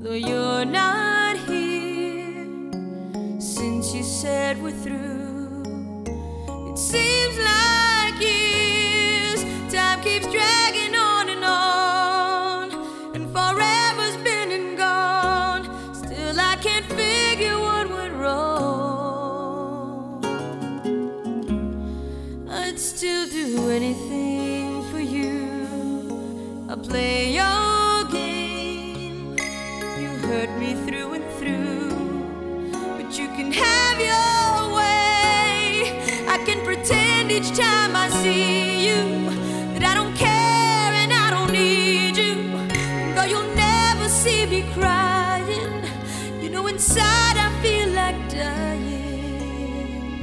though you're not here. Since you said we're through, it seems like years. Time keeps dragging on, and forever's been and gone. Still I can't figure what went wrong. I'd still do anything for you. I'll play your game. You hurt me through and through, but you can have your way. I can pretend each time I see you that I don't care and I don't need you. Though you'll never see me crying, you know inside I feel like dying.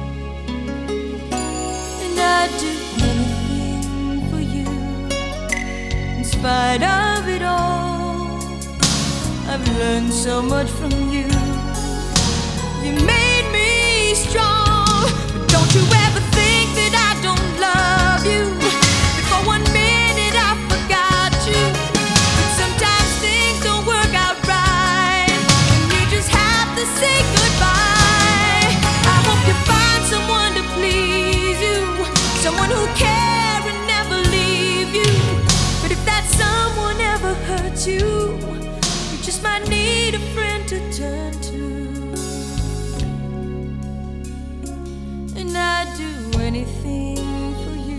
And I'd do anything for you. In spite of it all, I've learned so much from you. You made me strong. But don't you ever think that I don't love you. That for 1 minute I forgot you. But sometimes things don't work out right, and you just have to say goodbye. I hope you find someone to please you, someone who'll care and never leave you. But if that someone ever hurts you, you just might need a friend to turn to. And I'd do anything for you.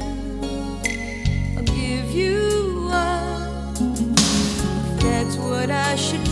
I'll give you up. That's what I should